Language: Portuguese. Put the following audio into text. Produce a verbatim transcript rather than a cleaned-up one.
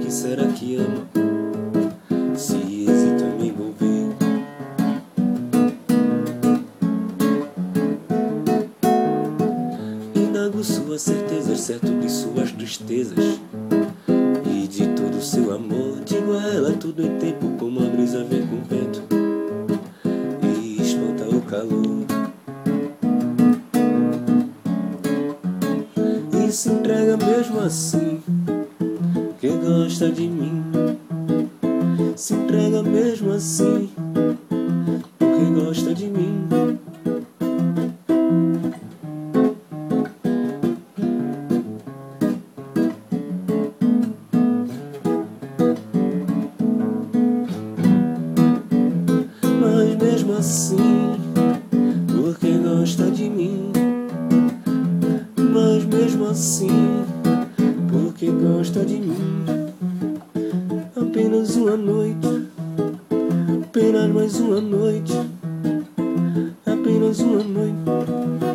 quem será que ama? Se hesita em me envolver. Indago suas certezas, certo de suas tristezas e de todo o seu amor. Digo a ela tudo em tempo, como a brisa vem com o vento e espanta o calor. E se entrega mesmo assim, que gosta de mim. Se entrega mesmo assim, porque gosta de mim. Mas mesmo assim, porque gosta de mim. Mas mesmo assim, porque gosta de mim. Apenas uma noite, apenas mais uma noite, apenas uma noite.